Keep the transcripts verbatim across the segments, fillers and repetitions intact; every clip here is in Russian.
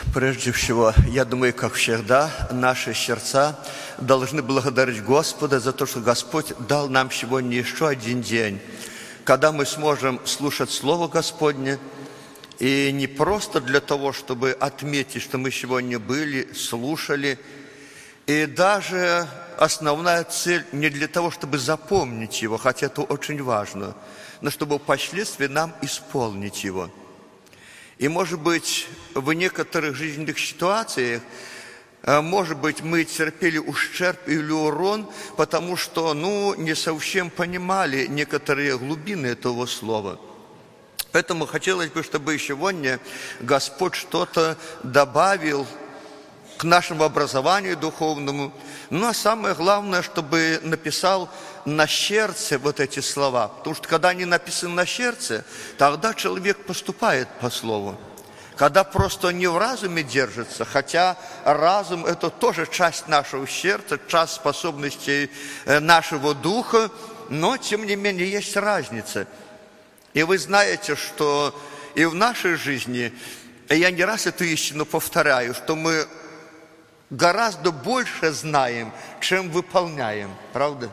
Прежде всего, я думаю, как всегда, наши сердца должны благодарить Господа за то, что Господь дал нам сегодня еще один день, когда мы сможем слушать Слово Господне, и не просто для того, чтобы отметить, что мы сегодня были, слушали, и даже основная цель не для того, чтобы запомнить его, хотя это очень важно, но чтобы впоследствии нам исполнить его. И, может быть, в некоторых жизненных ситуациях, может быть, мы терпели ущерб или урон, потому что, ну, не совсем понимали некоторые глубины этого слова. Поэтому хотелось бы, чтобы сегодня Господь что-то добавил к нашему образованию духовному. Ну, а самое главное, чтобы написал на сердце вот эти слова. Потому что, когда они написаны на сердце, тогда человек поступает по слову. Когда просто не в разуме держится, хотя разум – это тоже часть нашего сердца, часть способностей нашего духа, но, тем не менее, есть разница. И вы знаете, что и в нашей жизни, и я не раз эту истину повторяю, что мы гораздо больше знаем, чем выполняем, правда?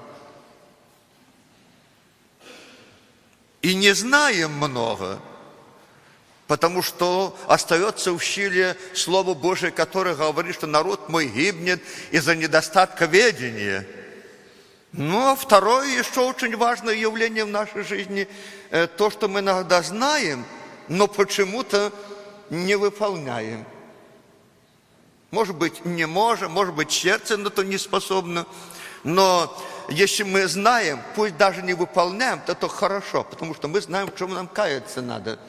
И не знаем много, потому что остается в силе Слово Божие, которое говорит, что народ мой гибнет из-за недостатка ведения. Но второе еще очень важное явление в нашей жизни – то, что мы иногда знаем, но почему-то не выполняем. Может быть, не можем, может быть, сердце на то не способно, но если мы знаем, пусть даже не выполняем, то это хорошо, потому что мы знаем, в чем нам каяться надо.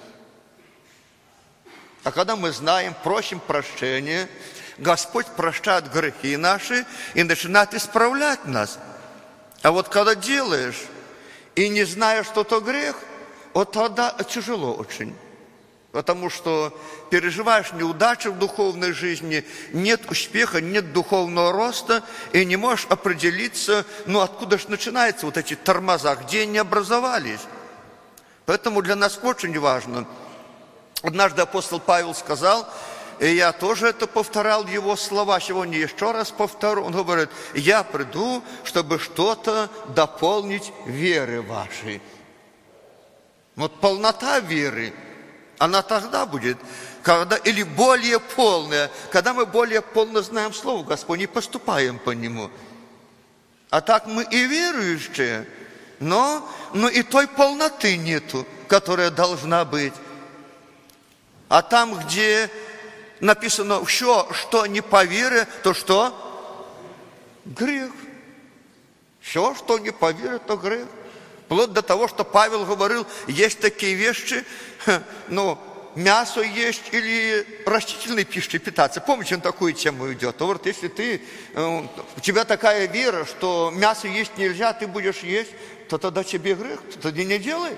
А когда мы знаем, просим прощения, Господь прощает грехи наши и начинает исправлять нас. А вот когда делаешь и не знаешь, что это грех, вот тогда тяжело очень. Потому что переживаешь неудачи в духовной жизни, нет успеха, нет духовного роста, и не можешь определиться, ну откуда же начинаются вот эти тормоза, где они образовались. Поэтому для нас очень важно. Однажды апостол Павел сказал, и я тоже это повторял, его слова, сегодня еще раз повторю, он говорит, я приду, чтобы что-то дополнить веры вашей. Вот полнота веры, она тогда будет, когда, или более полная, когда мы более полно знаем Слово Господне и поступаем по нему. А так мы и верующие, но, но и той полноты нету, которая должна быть. А там, где написано все, что не по вере, то что? Грех. Все, что не по вере, то грех. Вплоть до того, что Павел говорил, есть такие вещи, ну, мясо есть или растительной пищей питаться. Помните, он такую тему идет. Он говорит, если ты, у тебя такая вера, что мясо есть нельзя, ты будешь есть, то тогда тебе грех, тогда не делай.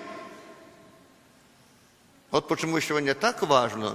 Вот почему сегодня так важно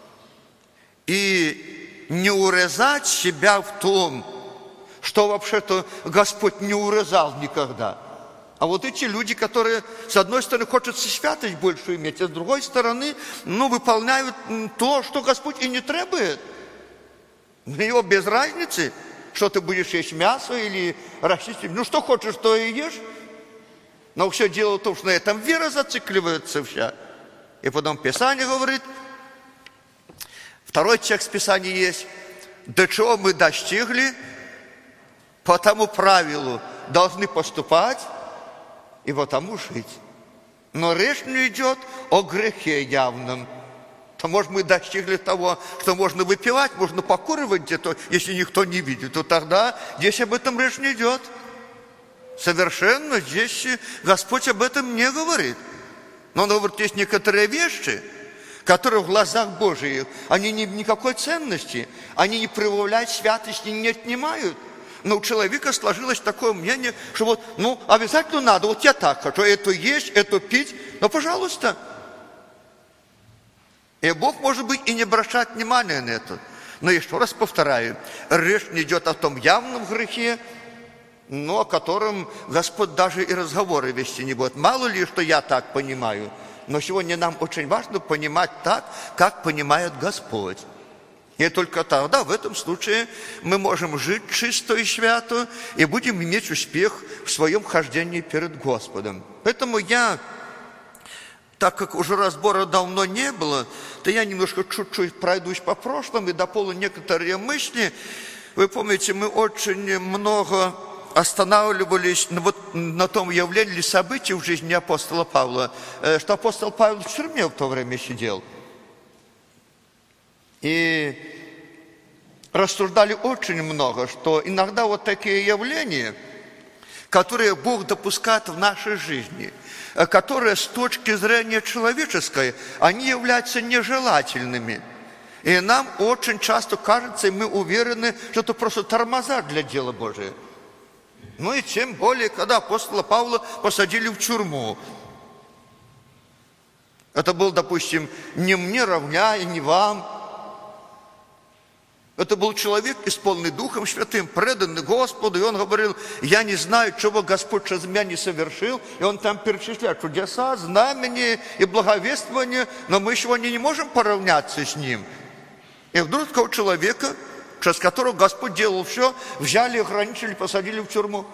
и не урезать себя в том, что вообще-то Господь не урезал никогда. А вот эти люди, которые, с одной стороны, хочется святость больше иметь, а с другой стороны, ну, выполняют то, что Господь и не требует. Для него без разницы, что ты будешь есть мясо или растительное. Ну, что хочешь, то и ешь. Но все дело в том, что на этом вера зацикливается вся. И потом Писание говорит, второй текст Писания есть, до чего мы достигли, по тому правилу должны поступать и по тому жить. Но речь не идет о грехе явном. То, может, мы достигли того, что можно выпивать, можно покуривать где-то, если никто не видит, то тогда здесь об этом речь не идет. Совершенно здесь Господь об этом не говорит. Но он говорит, есть некоторые вещи, которые в глазах Божьих, они не, никакой ценности, они не прибавляют святости, не отнимают. Но у человека сложилось такое мнение, что вот, ну, обязательно надо, вот я так хочу, это есть, это пить, ну, пожалуйста. И Бог, может быть, и не обращает внимания на это. Но еще раз повторяю, речь не идет о том явном грехе, но о котором Господь даже и разговоры вести не будет. Мало ли, что я так понимаю, но сегодня нам очень важно понимать так, как понимает Господь. И только тогда, в этом случае, мы можем жить чисто и свято и будем иметь успех в своем хождении перед Господом. Поэтому я, так как уже разбора давно не было, то я немножко чуть-чуть пройдусь по прошлому и дополню некоторые мысли. Вы помните, мы очень много останавливались на, вот, на том явлении или событии в жизни апостола Павла, что апостол Павел в тюрьме в то время сидел. И рассуждали очень много, что иногда вот такие явления, которые Бог допускает в нашей жизни, которые с точки зрения человеческой, они являются нежелательными. И нам очень часто кажется, и мы уверены, что это просто тормоза для дела Божия. Ну и тем более, когда апостола Павла посадили в тюрьму. Это был, допустим, не мне равня и не вам. Это был человек, исполненный Духом Святым, преданный Господу, и он говорил: я не знаю, чего Господь через меня не совершил, и он там перечисляет чудеса, знамения и благовествования, но мы сегодня не можем поравняться с ним. И вдруг такого человека, через которого Господь делал все, взяли, ограничили, посадили в тюрьму.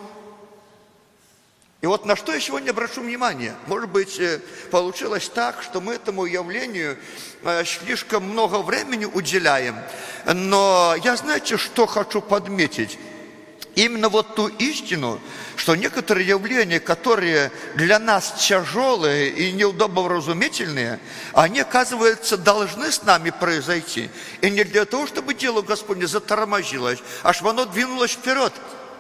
И вот на что я сегодня обращу внимание. Может быть, получилось так, что мы этому явлению слишком много времени уделяем. Но я, знаете, что хочу подметить? Именно вот ту истину, что некоторые явления, которые для нас тяжелые и неудобовразумительные, они, оказывается, должны с нами произойти. И не для того, чтобы дело Господне затормозилось, а чтобы оно двинулось вперед.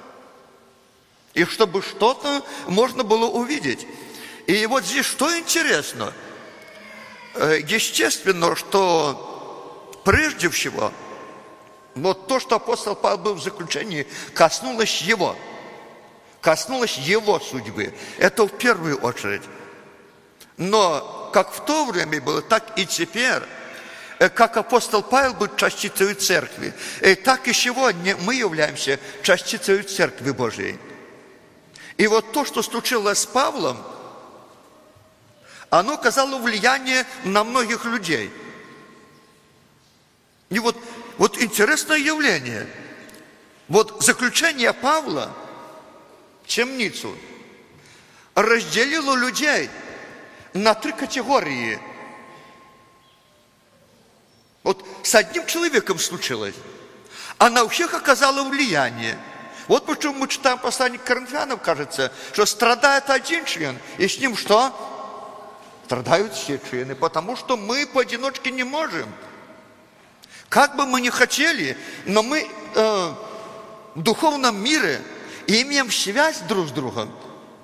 И чтобы что-то можно было увидеть. И вот здесь что интересно? Естественно, что прежде всего, вот то, что апостол Павел был в заключении, коснулось его. Коснулось его судьбы. Это в первую очередь. Но как в то время было, так и теперь, как апостол Павел был частицей церкви, так и сегодня мы являемся частицей церкви Божией. И вот то, что случилось с Павлом, оно оказало влияние на многих людей. И вот, вот интересное явление. Вот заключение Павла в темницу разделило людей на три категории. Вот с одним человеком случилось, а на всех оказало влияние. Вот почему мы читаем послание к Коринфянам, кажется, что страдает один член, и с ним что? Страдают все члены, потому что мы поодиночке не можем. Как бы мы ни хотели, но мы э, в духовном мире имеем связь друг с другом.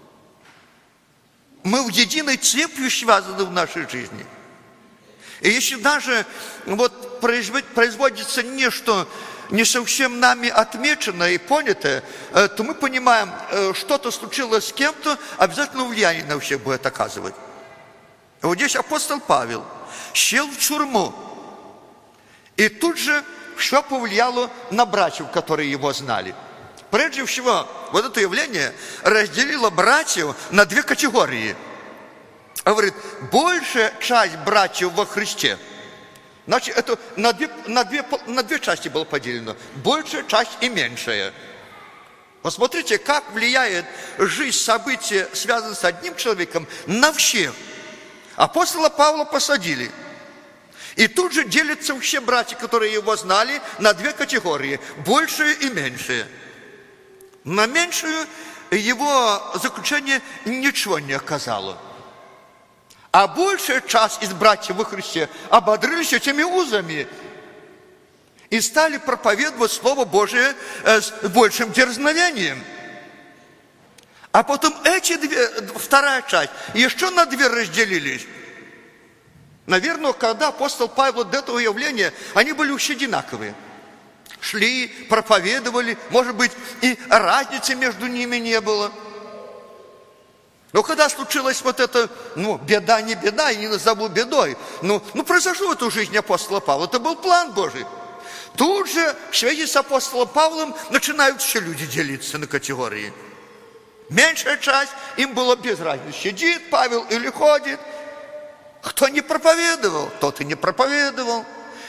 Мы в единой цепью связаны в нашей жизни. И если даже вот производится нечто не совсем нами отмеченное и понятое, то мы понимаем, что-то случилось с кем-то, обязательно влияние на всех будет оказывать. Вот здесь апостол Павел сел в тюрьму, и тут же все повлияло на братьев, которые его знали. Прежде всего, вот это явление разделило братьев на две категории. Говорит, большая часть братьев во Христе. Значит, это на две, на, две, на две части было поделено. Большая часть и меньшая. Посмотрите, как влияет жизнь, события, связанные с одним человеком, на всех. Апостола Павла посадили. И тут же делятся все братья, которые его знали, на две категории. Большие и меньшие. На меньшую его заключение ничего не оказало. А большая часть из братьев во Христе ободрились этими узами и стали проповедовать Слово Божие с большим дерзновением. А потом эти две, вторая часть, еще на две разделились. Наверное, когда апостол Павел до этого явления, они были все одинаковые. Шли, проповедовали, может быть, и разницы между ними не было. Но когда случилась вот эта, ну, беда не беда, я не назову бедой, ну, ну, произошло это в жизни апостола Павла, это был план Божий. Тут же в связи с апостолом Павлом начинают все люди делиться на категории. Меньшая часть, им было без разницы, сидит Павел или ходит. Кто не проповедовал, тот и не проповедовал.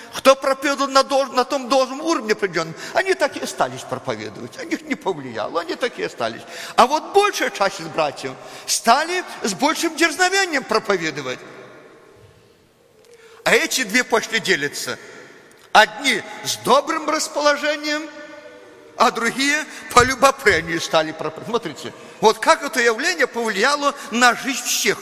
кто проповедовал на, долж, на том должном уровне определенном, они так и остались проповедовать. На них не повлияло, они так и остались. А вот большая часть из братьев стали с большим дерзновением проповедовать. А эти две пошли делиться. Одни с добрым расположением, а другие по любопрению стали проповедовать. Смотрите, вот как это явление повлияло на жизнь всех.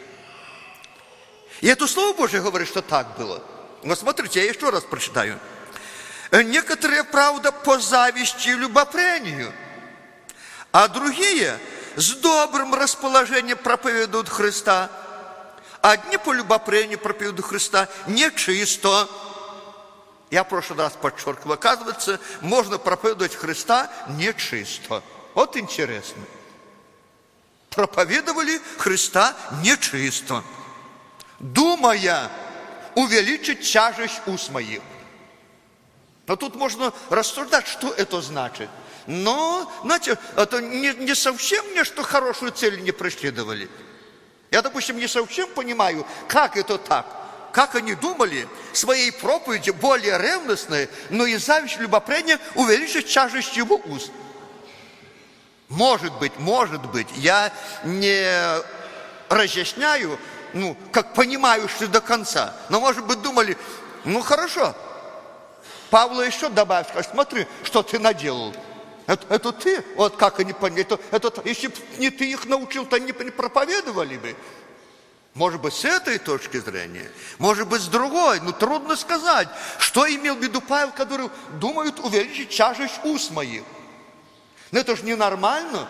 И это Слово Божие говорит, что так было. Но смотрите, я еще раз прочитаю. Некоторые, правда, по зависти и любопрению, а другие с добрым расположением проповедуют Христа. Одни по любопрению проповедуют Христа нечисто. Я в прошлый раз подчеркивал, оказывается, можно проповедовать Христа нечисто. Вот интересно. Проповедовали Христа нечисто, думая увеличить тяжесть уст моих. Но тут можно рассуждать, что это значит. Но, знаете, это не, не совсем мне, что хорошую цель не преследовали. Я, допустим, не совсем понимаю, как это так. Как они думали своей проповеди более ревностной, но и зависть, любопрение увеличить тяжесть его уст. Может быть, может быть, я не разъясняю, ну, как понимаю, что до конца. Но, может быть, думали, ну, хорошо. Павла еще добавил, скажет, смотри, что ты наделал. Это, это ты, вот как они поняли, это, это, если бы не ты их научил, то они не проповедовали бы. Может быть, с этой точки зрения, может быть, с другой, но трудно сказать, что имел в виду Павел, который думает увеличить тяжесть уст моих. Но это же ненормально.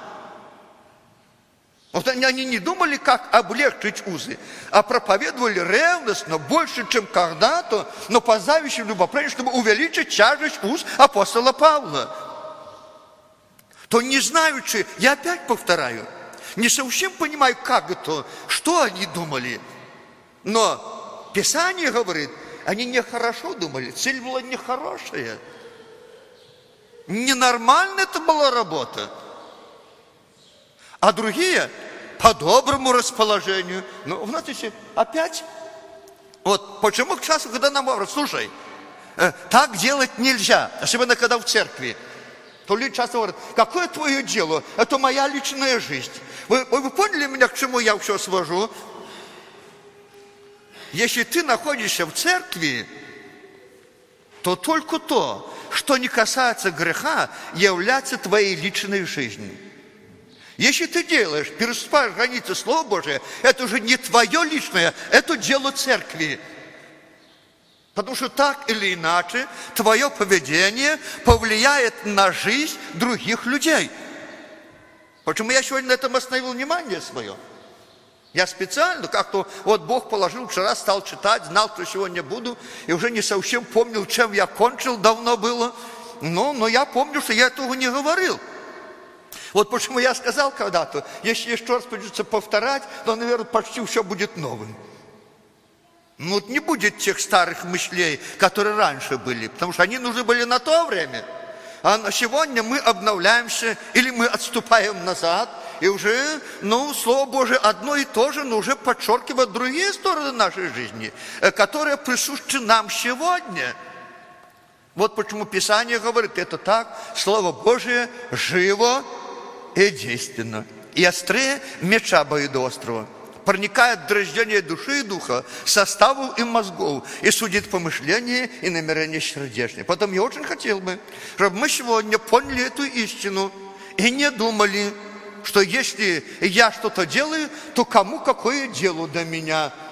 Вот они не думали, как облегчить узы, а проповедовали ревностно, больше, чем когда-то, но по зависти любопрению, чтобы увеличить тяжесть уст апостола Павла. То не знаючи, я опять повторяю, не совсем понимаю, как это, что они думали. Но Писание говорит, они нехорошо думали, цель была нехорошая. Ненормальная это была работа. А другие по доброму расположению. Ну, знаете, опять, вот почему к часу, когда нам говорят, слушай, э, так делать нельзя, особенно когда в церкви. То люди часто говорят, какое твое дело? Это моя личная жизнь. Вы, вы поняли меня, к чему я все свожу? Если ты находишься в церкви, то только то, что не касается греха, является твоей личной жизнью. Если ты делаешь, переступаешь границы Слова Божия, это уже не твое личное, это дело церкви. Потому что так или иначе твое поведение повлияет на жизнь других людей. Почему я сегодня на этом остановил внимание свое? Я специально как-то, вот Бог положил, вчера стал читать, знал, что сегодня буду, и уже не совсем помнил, чем я кончил, давно было. Но, но я помню, что я этого не говорил. Вот почему я сказал когда-то, если еще раз придется повторять, то, наверное, почти все будет новым. Ну, вот не будет тех старых мыслей, которые раньше были, потому что они нужны были на то время. А на сегодня мы обновляемся или мы отступаем назад, и уже, ну, Слово Божие одно и то же, но уже подчеркивает другие стороны нашей жизни, которые присущи нам сегодня. Вот почему Писание говорит, это так, Слово Божие живо и действенно, и острее меча обоюдоострого, проникает в дрождение души и духа, составов и мозгов, и судит помышления и намерения сердечные. Поэтому я очень хотел бы, чтобы мы сегодня поняли эту истину и не думали, что если я что-то делаю, то кому какое дело до меня.